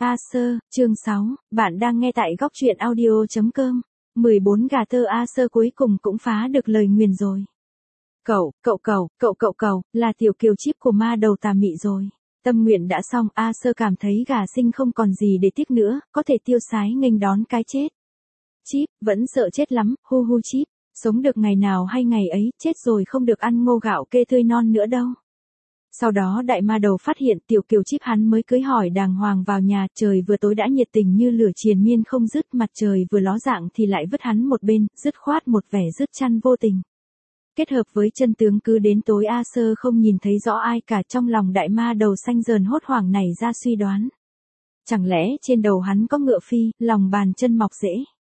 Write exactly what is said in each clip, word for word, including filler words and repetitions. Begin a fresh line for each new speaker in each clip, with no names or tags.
A Sơ, chương sáu, bạn đang nghe tại góc truyện audio chấm com. mười bốn gà tơ A Sơ cuối cùng cũng phá được lời nguyền rồi. Cậu, cậu cậu, cậu cậu cậu, là tiểu kiều chip của ma đầu tà mị rồi. Tâm nguyện đã xong, A Sơ cảm thấy gà sinh không còn gì để tiếc nữa, có thể tiêu sái nghênh đón cái chết. Chip, vẫn sợ chết lắm, hu hu Chip, sống được ngày nào hay ngày ấy, chết rồi không được ăn ngô gạo kê tươi non nữa đâu. Sau đó đại ma đầu phát hiện tiểu kiều Chip hắn mới cưới hỏi đàng hoàng vào nhà, trời vừa tối đã nhiệt tình như lửa triền miên không dứt, mặt trời vừa ló dạng thì lại vứt hắn một bên, dứt khoát một vẻ dứt chăn vô tình. Kết hợp với chân tướng cứ đến tối A Sơ không nhìn thấy rõ ai cả, trong lòng đại ma đầu xanh dờn hốt hoảng này ra suy đoán. Chẳng lẽ trên đầu hắn có ngựa phi, lòng bàn chân mọc rễ.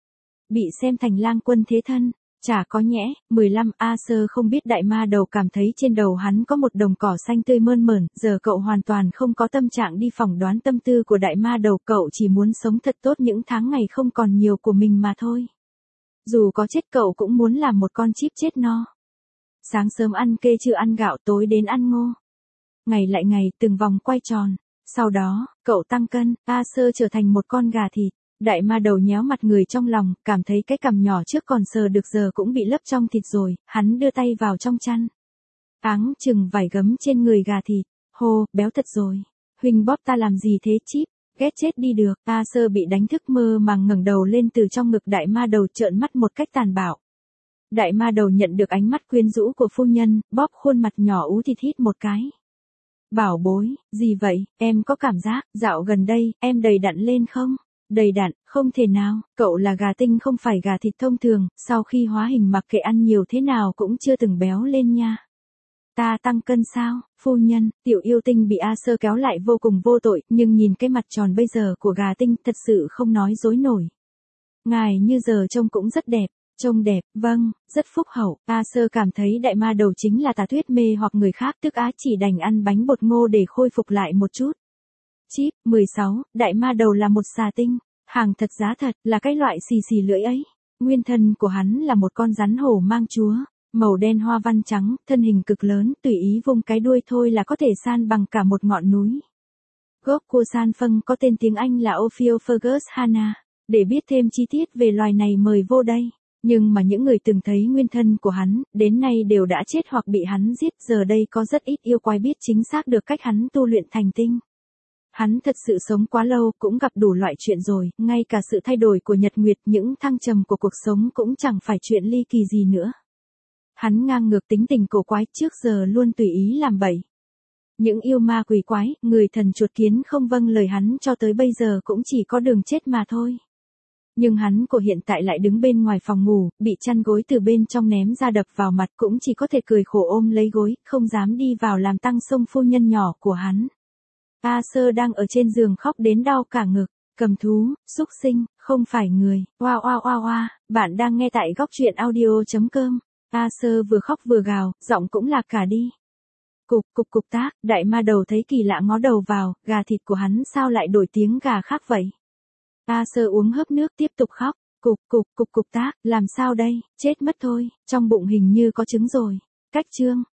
Bị xem thành lang quân thế thân. Chả có nhẽ, mười lăm A Sơ không biết đại ma đầu cảm thấy trên đầu hắn có một đồng cỏ xanh tươi mơn mởn, giờ cậu hoàn toàn không có tâm trạng đi phỏng đoán tâm tư của đại ma đầu, cậu chỉ muốn sống thật tốt những tháng ngày không còn nhiều của mình mà thôi. Dù có chết cậu cũng muốn làm một con chip chết no. Sáng sớm ăn kê chưa ăn gạo, tối đến ăn ngô. Ngày lại ngày, từng vòng quay tròn. Sau đó, cậu tăng cân, A Sơ trở thành một con gà thịt. Đại ma đầu nhéo mặt người trong lòng, cảm thấy cái cằm nhỏ trước còn sờ được giờ cũng bị lấp trong thịt rồi, hắn đưa tay vào trong chăn. Áng chừng vải gấm trên người gà thịt, hô, béo thật rồi. Huynh bóp ta làm gì thế Chip, ghét chết đi được. A Sơ bị đánh thức mơ màng ngẩng đầu lên từ trong ngực đại ma đầu, trợn mắt một cách tàn bạo. Đại ma đầu nhận được ánh mắt quyến rũ của phu nhân, bóp khuôn mặt nhỏ ú thịt hít một cái. Bảo bối, gì vậy, em có cảm giác, dạo gần đây, em đầy đặn lên không? Đầy đặn, không thể nào, cậu là gà tinh không phải gà thịt thông thường, sau khi hóa hình mặc kệ ăn nhiều thế nào cũng chưa từng béo lên nha. Ta tăng cân sao, phu nhân, tiểu yêu tinh bị A Sơ kéo lại vô cùng vô tội, nhưng nhìn cái mặt tròn bây giờ của gà tinh thật sự không nói dối nổi. Ngài như giờ trông cũng rất đẹp, trông đẹp, vâng, rất phúc hậu. A Sơ cảm thấy đại ma đầu chính là tà tuyết mê hoặc người khác, tức á chỉ đành ăn bánh bột ngô để khôi phục lại một chút. Chip, mười sáu, đại ma đầu là một xà tinh, hàng thật giá thật, là cái loại xì xì lưỡi ấy. Nguyên thân của hắn là một con rắn hổ mang chúa, màu đen hoa văn trắng, thân hình cực lớn, tùy ý vung cái đuôi thôi là có thể san bằng cả một ngọn núi. Gốc cua san phân có tên tiếng Anh là Ophiophagus hana. Để biết thêm chi tiết về loài này mời vô đây. Nhưng mà những người từng thấy nguyên thân của hắn, đến nay đều đã chết hoặc bị hắn giết, giờ đây có rất ít yêu quái biết chính xác được cách hắn tu luyện thành tinh. Hắn thật sự sống quá lâu, cũng gặp đủ loại chuyện rồi, ngay cả sự thay đổi của nhật nguyệt, những thăng trầm của cuộc sống cũng chẳng phải chuyện ly kỳ gì nữa. Hắn ngang ngược tính tình cổ quái, trước giờ luôn tùy ý làm bậy. Những yêu ma quỷ quái, người thần chuột kiến không vâng lời hắn cho tới bây giờ cũng chỉ có đường chết mà thôi. Nhưng hắn của hiện tại lại đứng bên ngoài phòng ngủ, bị chăn gối từ bên trong ném ra đập vào mặt, cũng chỉ có thể cười khổ ôm lấy gối, không dám đi vào làm tăng xông phu nhân nhỏ của hắn. A Sơ đang ở trên giường khóc đến đau cả ngực, cầm thú, xúc sinh, không phải người, oa oa oa oa, bạn đang nghe tại góc truyện audio chấm com. A Sơ vừa khóc vừa gào, giọng cũng lạc cả đi. Cục cục cục tác, đại ma đầu thấy kỳ lạ ngó đầu vào, gà thịt của hắn sao lại đổi tiếng gà khác vậy? A Sơ uống hớp nước tiếp tục khóc, cục cục cục cục tác, làm sao đây, chết mất thôi, trong bụng hình như có trứng rồi. Cách chương